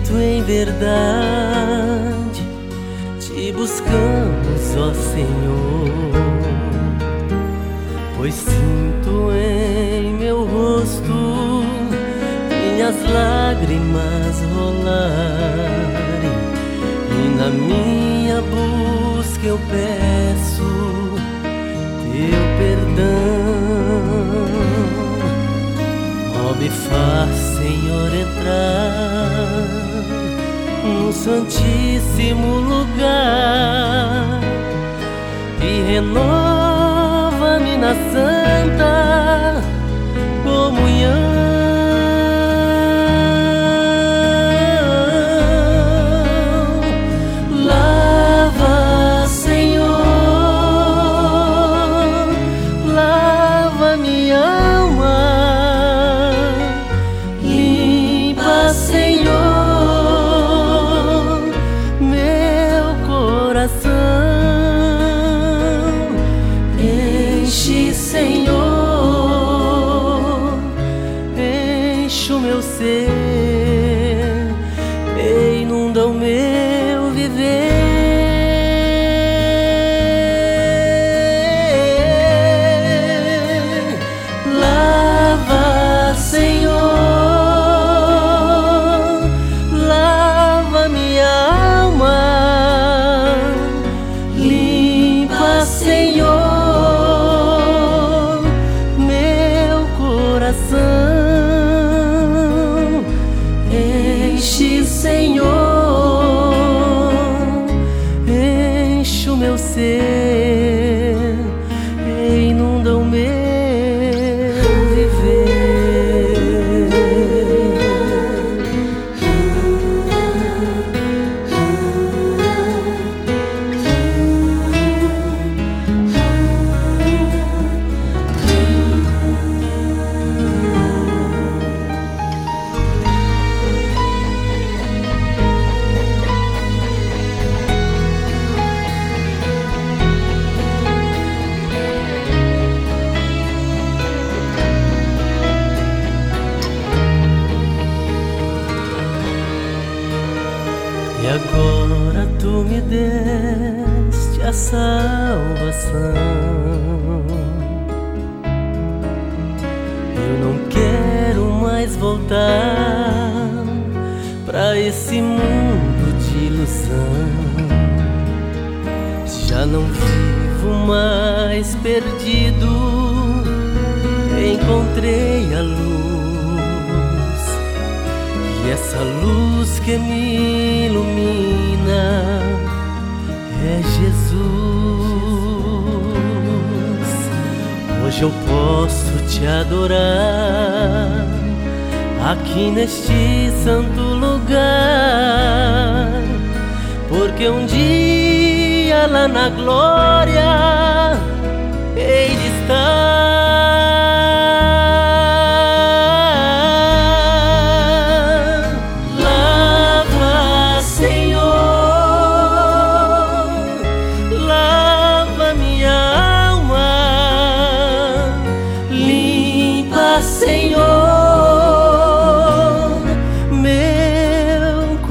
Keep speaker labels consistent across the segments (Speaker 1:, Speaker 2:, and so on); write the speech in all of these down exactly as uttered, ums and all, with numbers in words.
Speaker 1: Espírito, em verdade te buscamos, ó Senhor, pois sinto em meu rosto minhas lágrimas rolarem, e na minha busca eu peço teu perdão. Ó, me faz, Senhor, entrar no santíssimo lugar e renova-me na santa comunhão. Lava, Senhor, lava minha alma, limpa, Senhor, meu coração, enche, Senhor, enche o meu ser e inunda o meu viver. Lava, Senhor, lava minha alma, limpa, Senhor, meu coração, enche, Senhor, enche o meu ser e inunda o meu viver. E agora tu me deste a salvação. Eu não quero mais voltar pra esse mundo de ilusão. Já não vivo mais perdido, encontrei a luz. E essa luz que me ilumina é Jesus. Hoje eu posso te adorar aqui neste santo lugar, porque um dia lá na glória hei de estar. Senhor, meu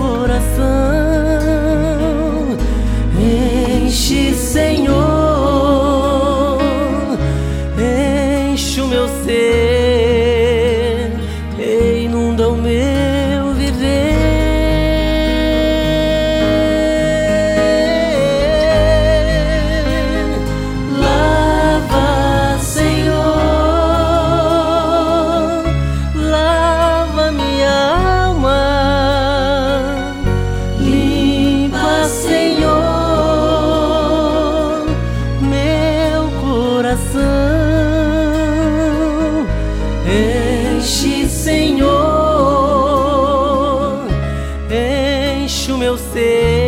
Speaker 1: coração, enche, Senhor, enche o meu ser e inunda o meu viver. Lava, Senhor, enche, Senhor, enche o meu ser